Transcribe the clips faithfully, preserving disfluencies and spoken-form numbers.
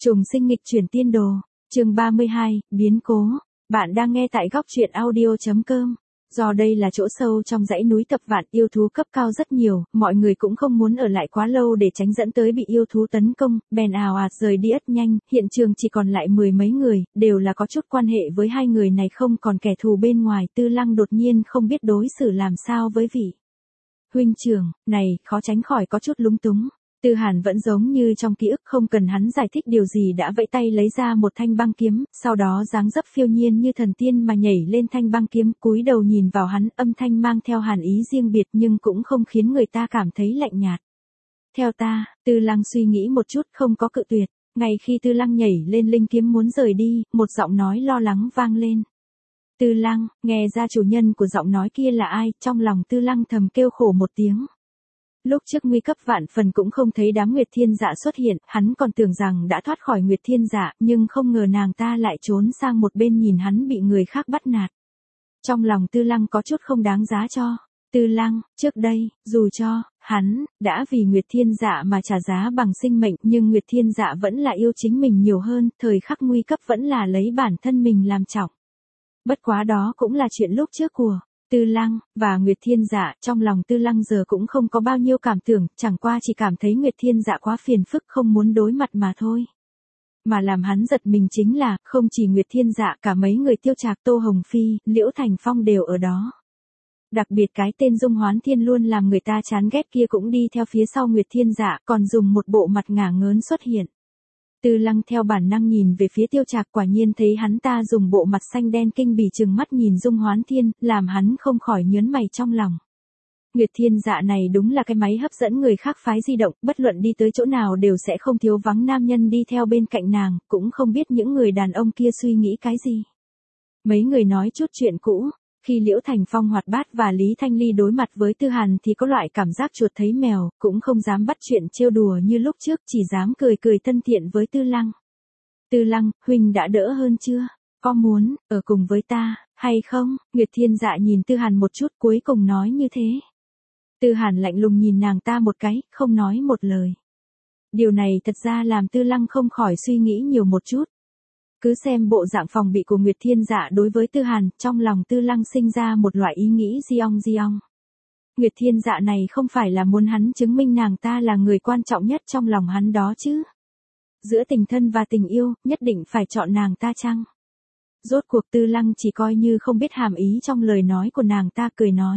Trùng sinh nghịch chuyển tiên đồ, chương ba mươi hai, biến cố. Bạn đang nghe tại góc truyện audio chấm com. Do đây là chỗ sâu trong dãy núi Tập Vạn, yêu thú cấp cao rất nhiều, mọi người cũng không muốn ở lại quá lâu để tránh dẫn tới bị yêu thú tấn công, bèn ào ạt rời đi ất nhanh, hiện trường chỉ còn lại mười mấy người, đều là có chút quan hệ với hai người này, không còn kẻ thù bên ngoài. Tư Lăng đột nhiên không biết đối xử làm sao với vị huynh trưởng này, khó tránh khỏi có chút lúng túng. Tư Hàn vẫn giống như trong ký ức, không cần hắn giải thích điều gì đã vẫy tay lấy ra một thanh băng kiếm, sau đó dáng dấp phiêu nhiên như thần tiên mà nhảy lên thanh băng kiếm, cúi đầu nhìn vào hắn, âm thanh mang theo hàn ý riêng biệt nhưng cũng không khiến người ta cảm thấy lạnh nhạt. Theo ta. Tư Lăng suy nghĩ một chút, không có cự tuyệt. Ngay khi Tư Lăng nhảy lên linh kiếm muốn rời đi, một giọng nói lo lắng vang lên. Tư Lăng. Nghe ra chủ nhân của giọng nói kia là ai, trong lòng Tư Lăng thầm kêu khổ một tiếng. Lúc trước nguy cấp vạn phần cũng không thấy đám Nguyệt Thiên Dạ xuất hiện, hắn còn tưởng rằng đã thoát khỏi Nguyệt Thiên Dạ, nhưng không ngờ nàng ta lại trốn sang một bên nhìn hắn bị người khác bắt nạt. Trong lòng Tư Lăng có chút không đáng giá cho. Tư Lăng, trước đây, dù cho, hắn, đã vì Nguyệt Thiên Dạ mà trả giá bằng sinh mệnh, nhưng Nguyệt Thiên Dạ vẫn là yêu chính mình nhiều hơn, thời khắc nguy cấp vẫn là lấy bản thân mình làm trọng. Bất quá đó cũng là chuyện lúc trước của Tư Lăng và Nguyệt Thiên Dạ, trong lòng Tư Lăng giờ cũng không có bao nhiêu cảm tưởng, chẳng qua chỉ cảm thấy Nguyệt Thiên Dạ quá phiền phức, không muốn đối mặt mà thôi. Mà làm hắn giật mình chính là, không chỉ Nguyệt Thiên Dạ, cả mấy người Tiêu Trạc, Tô Hồng Phi, Liễu Thành Phong đều ở đó. Đặc biệt cái tên Dung Hoán Thiên luôn làm người ta chán ghét kia cũng đi theo phía sau Nguyệt Thiên Dạ, còn dùng một bộ mặt ngả ngớn xuất hiện. Tư Lăng theo bản năng nhìn về phía Tiêu Trạc, quả nhiên thấy hắn ta dùng bộ mặt xanh đen kinh bỉ trừng mắt nhìn Dung Hoán Thiên, làm hắn không khỏi nhớn mày trong lòng. Nguyệt Thiên Dạ này đúng là cái máy hấp dẫn người khác phái di động, bất luận đi tới chỗ nào đều sẽ không thiếu vắng nam nhân đi theo bên cạnh nàng, cũng không biết những người đàn ông kia suy nghĩ cái gì. Mấy người nói chút chuyện cũ. Khi Liễu Thành Phong hoạt bát và Lý Thanh Ly đối mặt với Tư Hàn thì có loại cảm giác chuột thấy mèo, cũng không dám bắt chuyện trêu đùa như lúc trước, chỉ dám cười cười thân thiện với Tư Lăng. Tư Lăng, huynh đã đỡ hơn chưa? Có muốn ở cùng với ta hay không? Nguyệt Thiên Dạ nhìn Tư Hàn một chút, cuối cùng nói như thế. Tư Hàn lạnh lùng nhìn nàng ta một cái, không nói một lời. Điều này thật ra làm Tư Lăng không khỏi suy nghĩ nhiều một chút. Cứ xem bộ dạng phòng bị của Nguyệt Thiên Dạ đối với Tư Hàn, trong lòng Tư Lăng sinh ra một loại ý nghĩ giong giong. Nguyệt Thiên Dạ này không phải là muốn hắn chứng minh nàng ta là người quan trọng nhất trong lòng hắn đó chứ? Giữa tình thân và tình yêu, nhất định phải chọn nàng ta chăng? Rốt cuộc Tư Lăng chỉ coi như không biết hàm ý trong lời nói của nàng ta, cười nói.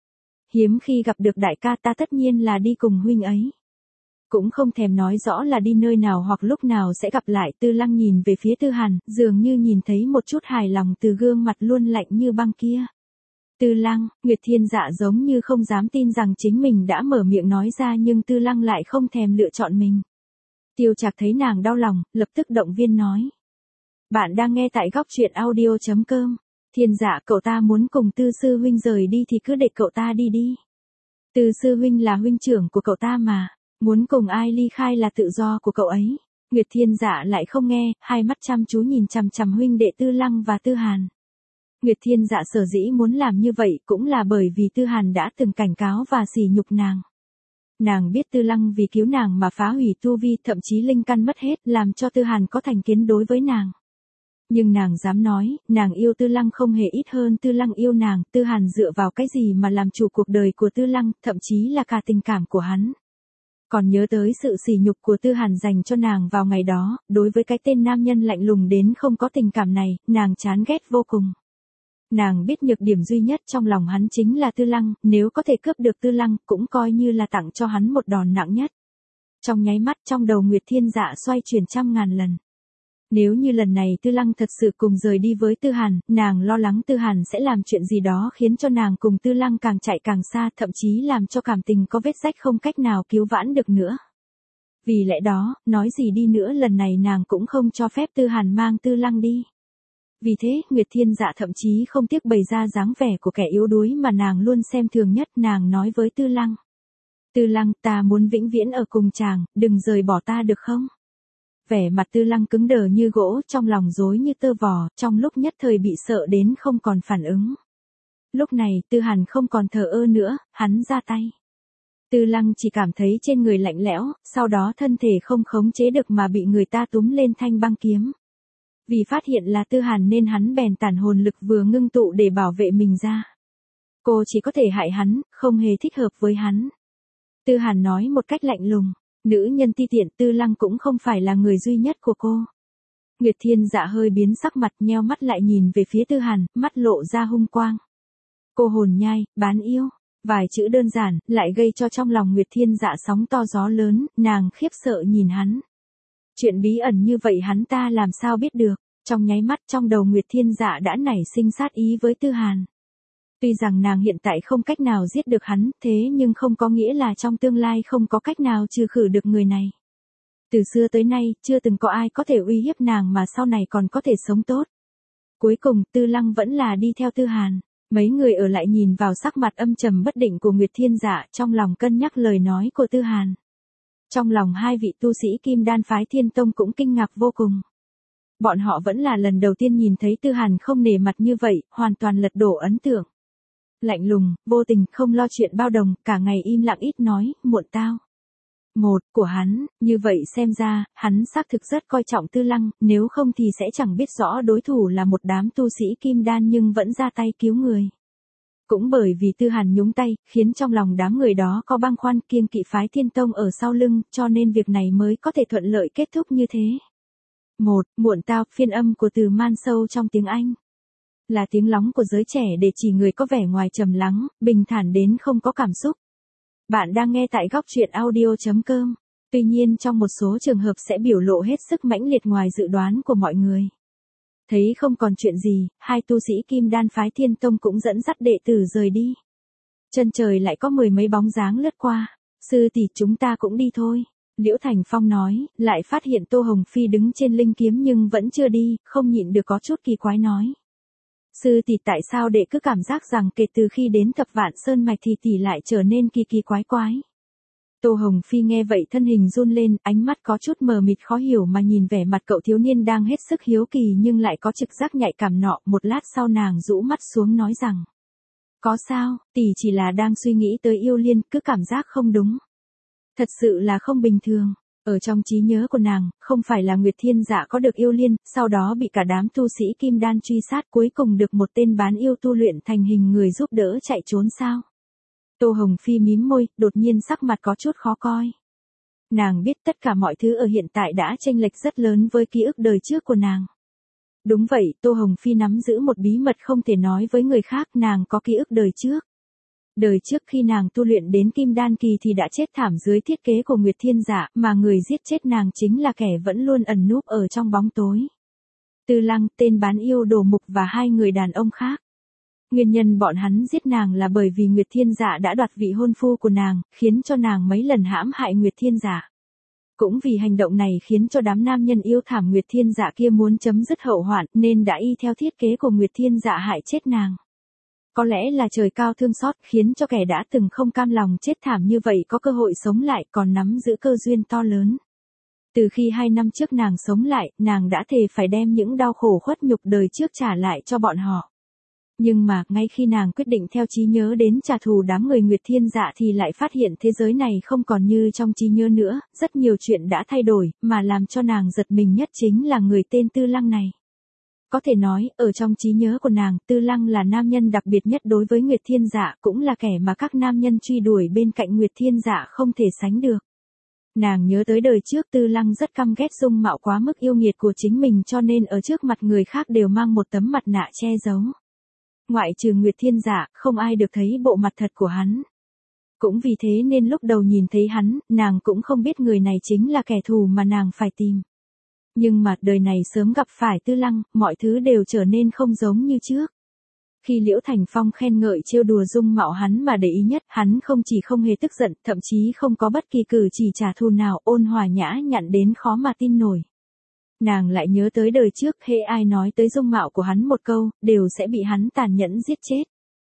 Hiếm khi gặp được đại ca, ta tất nhiên là đi cùng huynh ấy. Cũng không thèm nói rõ là đi nơi nào hoặc lúc nào sẽ gặp lại. Tư Lăng nhìn về phía Tư Hàn, dường như nhìn thấy một chút hài lòng từ gương mặt luôn lạnh như băng kia. Tư Lăng. Nguyệt Thiên Dạ giống như không dám tin rằng chính mình đã mở miệng nói ra, nhưng Tư Lăng lại không thèm lựa chọn mình. Tiêu Trạc thấy nàng đau lòng, lập tức động viên nói. Bạn đang nghe tại góc truyện audio chấm com. Thiên Dạ, cậu ta muốn cùng Tư sư huynh rời đi thì cứ để cậu ta đi đi. Tư sư huynh là huynh trưởng của cậu ta mà. Muốn cùng ai ly khai là tự do của cậu ấy. Nguyệt Thiên Dạ lại không nghe, hai mắt chăm chú nhìn chằm chằm huynh đệ Tư Lăng và Tư Hàn. Nguyệt Thiên Dạ sở dĩ muốn làm như vậy cũng là bởi vì Tư Hàn đã từng cảnh cáo và sỉ nhục nàng. Nàng biết Tư Lăng vì cứu nàng mà phá hủy tu vi, thậm chí linh căn mất hết, làm cho Tư Hàn có thành kiến đối với nàng. Nhưng nàng dám nói, nàng yêu Tư Lăng không hề ít hơn Tư Lăng yêu nàng. Tư Hàn dựa vào cái gì mà làm chủ cuộc đời của Tư Lăng, thậm chí là cả tình cảm của hắn. Còn nhớ tới sự sỉ nhục của Tư Hàn dành cho nàng vào ngày đó, đối với cái tên nam nhân lạnh lùng đến không có tình cảm này, nàng chán ghét vô cùng. Nàng biết nhược điểm duy nhất trong lòng hắn chính là Tư Lăng, nếu có thể cướp được Tư Lăng, cũng coi như là tặng cho hắn một đòn nặng nhất. Trong nháy mắt, trong đầu Nguyệt Thiên Dạ xoay chuyển trăm ngàn lần. Nếu như lần này Tư Lăng thật sự cùng rời đi với Tư Hàn, nàng lo lắng Tư Hàn sẽ làm chuyện gì đó khiến cho nàng cùng Tư Lăng càng chạy càng xa, thậm chí làm cho cảm tình có vết rách không cách nào cứu vãn được nữa. Vì lẽ đó, nói gì đi nữa lần này nàng cũng không cho phép Tư Hàn mang Tư Lăng đi. Vì thế, Nguyệt Thiên Dạ thậm chí không tiếc bày ra dáng vẻ của kẻ yếu đuối mà nàng luôn xem thường nhất, nàng nói với Tư Lăng. Tư Lăng, ta muốn vĩnh viễn ở cùng chàng, đừng rời bỏ ta được không? Vẻ mặt Tư Lăng cứng đờ như gỗ, trong lòng rối như tơ vò, trong lúc nhất thời bị sợ đến không còn phản ứng. Lúc này, Tư Hàn không còn thờ ơ nữa, hắn ra tay. Tư Lăng chỉ cảm thấy trên người lạnh lẽo, sau đó thân thể không khống chế được mà bị người ta túm lên thanh băng kiếm. Vì phát hiện là Tư Hàn nên hắn bèn tản hồn lực vừa ngưng tụ để bảo vệ mình ra. Cô chỉ có thể hại hắn, không hề thích hợp với hắn. Tư Hàn nói một cách lạnh lùng, nữ nhân ti tiện Tư Lăng cũng không phải là người duy nhất của cô. Nguyệt Thiên Dạ hơi biến sắc mặt, nheo mắt lại nhìn về phía Tư Hàn, mắt lộ ra hung quang. Cô hồn nhai, bán yêu. Vài chữ đơn giản, lại gây cho trong lòng Nguyệt Thiên Dạ sóng to gió lớn, nàng khiếp sợ nhìn hắn. Chuyện bí ẩn như vậy hắn ta làm sao biết được, trong nháy mắt trong đầu Nguyệt Thiên Dạ đã nảy sinh sát ý với Tư Hàn. Tuy rằng nàng hiện tại không cách nào giết được hắn, thế nhưng không có nghĩa là trong tương lai không có cách nào trừ khử được người này. Từ xưa tới nay, chưa từng có ai có thể uy hiếp nàng mà sau này còn có thể sống tốt. Cuối cùng, Tư Lăng vẫn là đi theo Tư Hàn. Mấy người ở lại nhìn vào sắc mặt âm trầm bất định của Nguyệt Thiên Dạ, trong lòng cân nhắc lời nói của Tư Hàn. Trong lòng hai vị tu sĩ Kim Đan phái Thiên Tông cũng kinh ngạc vô cùng. Bọn họ vẫn là lần đầu tiên nhìn thấy Tư Hàn không nể mặt như vậy, hoàn toàn lật đổ ấn tượng. Lạnh lùng, vô tình, không lo chuyện bao đồng, cả ngày im lặng ít nói, muộn tao. Một, của hắn, như vậy xem ra, hắn xác thực rất coi trọng Tư Lăng, nếu không thì sẽ chẳng biết rõ đối thủ là một đám tu sĩ Kim Đan nhưng vẫn ra tay cứu người. Cũng bởi vì Tư Hàn nhúng tay, khiến trong lòng đám người đó có băn khoăn kiêng kỵ phái Thiên Tông ở sau lưng, cho nên việc này mới có thể thuận lợi kết thúc như thế. Một, muộn tao, phiên âm của từ man sâu trong tiếng Anh. Là tiếng lóng của giới trẻ để chỉ người có vẻ ngoài trầm lắng, bình thản đến không có cảm xúc. Bạn đang nghe tại góc truyện audio chấm com. Tuy nhiên trong một số trường hợp sẽ biểu lộ hết sức mãnh liệt ngoài dự đoán của mọi người. Thấy không còn chuyện gì, hai tu sĩ Kim Đan phái Thiên Tông cũng dẫn dắt đệ tử rời đi. Chân trời lại có mười mấy bóng dáng lướt qua. Sư tỷ chúng ta cũng đi thôi. Liễu Thành Phong nói, lại phát hiện Tô Hồng Phi đứng trên linh kiếm nhưng vẫn chưa đi, không nhịn được có chút kỳ quái nói. Sư tỷ tại sao đệ cứ cảm giác rằng kể từ khi đến Thập Vạn Sơn Mạch thì tỷ lại trở nên kỳ kỳ quái quái. Tô Hồng Phi nghe vậy thân hình run lên, ánh mắt có chút mờ mịt khó hiểu mà nhìn vẻ mặt cậu thiếu niên đang hết sức hiếu kỳ nhưng lại có trực giác nhạy cảm nọ. Một lát sau nàng rũ mắt xuống nói rằng. Có sao, tỷ chỉ là đang suy nghĩ tới yêu liên, cứ cảm giác không đúng. Thật sự là không bình thường. Ở trong trí nhớ của nàng, không phải là Nguyệt Thiên Dạ có được yêu liên, sau đó bị cả đám tu sĩ Kim Đan truy sát cuối cùng được một tên bán yêu tu luyện thành hình người giúp đỡ chạy trốn sao? Tô Hồng Phi mím môi, đột nhiên sắc mặt có chút khó coi. Nàng biết tất cả mọi thứ ở hiện tại đã chênh lệch rất lớn với ký ức đời trước của nàng. Đúng vậy, Tô Hồng Phi nắm giữ một bí mật không thể nói với người khác, nàng có ký ức đời trước. Đời trước khi nàng tu luyện đến Kim Đan kỳ thì đã chết thảm dưới thiết kế của Nguyệt Thiên Dạ, mà người giết chết nàng chính là kẻ vẫn luôn ẩn núp ở trong bóng tối. Tư Lăng, tên bán yêu Đồ Mục và hai người đàn ông khác. Nguyên nhân bọn hắn giết nàng là bởi vì Nguyệt Thiên Dạ đã đoạt vị hôn phu của nàng, khiến cho nàng mấy lần hãm hại Nguyệt Thiên Dạ. Cũng vì hành động này khiến cho đám nam nhân yêu thảm Nguyệt Thiên Dạ kia muốn chấm dứt hậu hoạn nên đã y theo thiết kế của Nguyệt Thiên Dạ hại chết nàng. Có lẽ là trời cao thương xót khiến cho kẻ đã từng không cam lòng chết thảm như vậy có cơ hội sống lại còn nắm giữ cơ duyên to lớn. Từ khi hai năm trước nàng sống lại, nàng đã thề phải đem những đau khổ khuất nhục đời trước trả lại cho bọn họ. Nhưng mà, ngay khi nàng quyết định theo trí nhớ đến trả thù đám người Nguyệt Thiên Dạ thì lại phát hiện thế giới này không còn như trong trí nhớ nữa, rất nhiều chuyện đã thay đổi, mà làm cho nàng giật mình nhất chính là người tên Tư Lăng này. Có thể nói, ở trong trí nhớ của nàng, Tư Lăng là nam nhân đặc biệt nhất đối với Nguyệt Thiên Dạ, cũng là kẻ mà các nam nhân truy đuổi bên cạnh Nguyệt Thiên Dạ không thể sánh được. Nàng nhớ tới đời trước Tư Lăng rất căm ghét dung mạo quá mức yêu nghiệt của chính mình cho nên ở trước mặt người khác đều mang một tấm mặt nạ che giấu. Ngoại trừ Nguyệt Thiên Dạ, không ai được thấy bộ mặt thật của hắn. Cũng vì thế nên lúc đầu nhìn thấy hắn, nàng cũng không biết người này chính là kẻ thù mà nàng phải tìm. Nhưng mà đời này sớm gặp phải Tư Lăng, mọi thứ đều trở nên không giống như trước. Khi Liễu Thành Phong khen ngợi trêu đùa dung mạo hắn mà để ý nhất, hắn không chỉ không hề tức giận, thậm chí không có bất kỳ cử chỉ trả thù nào, ôn hòa nhã nhặn đến khó mà tin nổi. Nàng lại nhớ tới đời trước, hễ ai nói tới dung mạo của hắn một câu, đều sẽ bị hắn tàn nhẫn giết chết.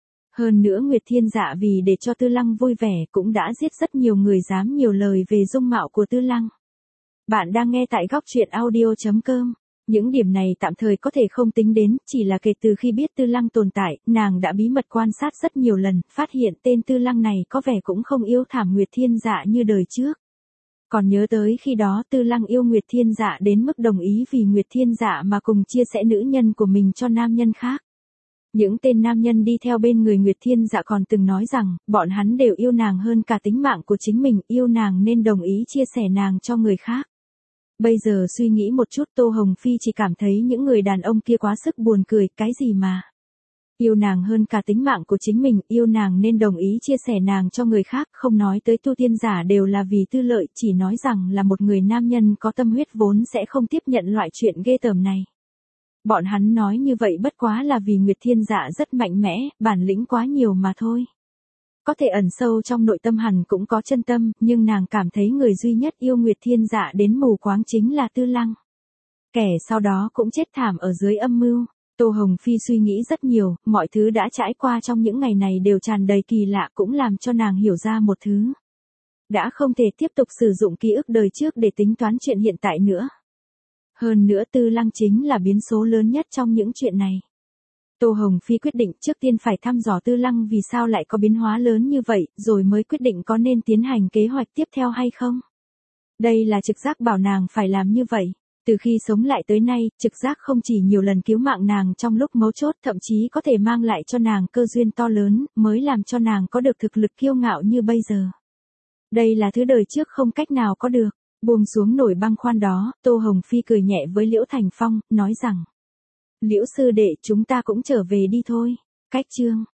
Hơn nữa Nguyệt Thiên Dạ vì để cho Tư Lăng vui vẻ cũng đã giết rất nhiều người dám nhiều lời về dung mạo của Tư Lăng. Bạn đang nghe tại góc truyện audio chấm com. Những điểm này tạm thời có thể không tính đến, chỉ là kể từ khi biết Tư Lăng tồn tại, nàng đã bí mật quan sát rất nhiều lần, phát hiện tên Tư Lăng này có vẻ cũng không yêu Thảm Nguyệt Thiên Dạ như đời trước. Còn nhớ tới khi đó Tư Lăng yêu Nguyệt Thiên Dạ đến mức đồng ý vì Nguyệt Thiên Dạ mà cùng chia sẻ nữ nhân của mình cho nam nhân khác. Những tên nam nhân đi theo bên người Nguyệt Thiên Dạ còn từng nói rằng, bọn hắn đều yêu nàng hơn cả tính mạng của chính mình, yêu nàng nên đồng ý chia sẻ nàng cho người khác. Bây giờ suy nghĩ một chút Tô Hồng Phi chỉ cảm thấy những người đàn ông kia quá sức buồn cười, cái gì mà. Yêu nàng hơn cả tính mạng của chính mình, yêu nàng nên đồng ý chia sẻ nàng cho người khác, không nói tới tu tiên giả đều là vì tư lợi, chỉ nói rằng là một người nam nhân có tâm huyết vốn sẽ không tiếp nhận loại chuyện ghê tởm này. Bọn hắn nói như vậy bất quá là vì Nguyệt Thiên Dạ rất mạnh mẽ, bản lĩnh quá nhiều mà thôi. Có thể ẩn sâu trong nội tâm hẳn cũng có chân tâm, nhưng nàng cảm thấy người duy nhất yêu Nguyệt Thiên Dạ đến mù quáng chính là Tư Lăng. Kẻ sau đó cũng chết thảm ở dưới âm mưu. Tô Hồng Phi suy nghĩ rất nhiều, mọi thứ đã trải qua trong những ngày này đều tràn đầy kỳ lạ, cũng làm cho nàng hiểu ra một thứ. Đã không thể tiếp tục sử dụng ký ức đời trước để tính toán chuyện hiện tại nữa. Hơn nữa Tư Lăng chính là biến số lớn nhất trong những chuyện này. Tô Hồng Phi quyết định trước tiên phải thăm dò Tư Lăng vì sao lại có biến hóa lớn như vậy, rồi mới quyết định có nên tiến hành kế hoạch tiếp theo hay không. Đây là trực giác bảo nàng phải làm như vậy. Từ khi sống lại tới nay, trực giác không chỉ nhiều lần cứu mạng nàng trong lúc mấu chốt, thậm chí có thể mang lại cho nàng cơ duyên to lớn, mới làm cho nàng có được thực lực kiêu ngạo như bây giờ. Đây là thứ đời trước không cách nào có được. Buông xuống nổi băng khoăn đó, Tô Hồng Phi cười nhẹ với Liễu Thành Phong, nói rằng: Liễu sư đệ, chúng ta cũng trở về đi thôi. Cách chương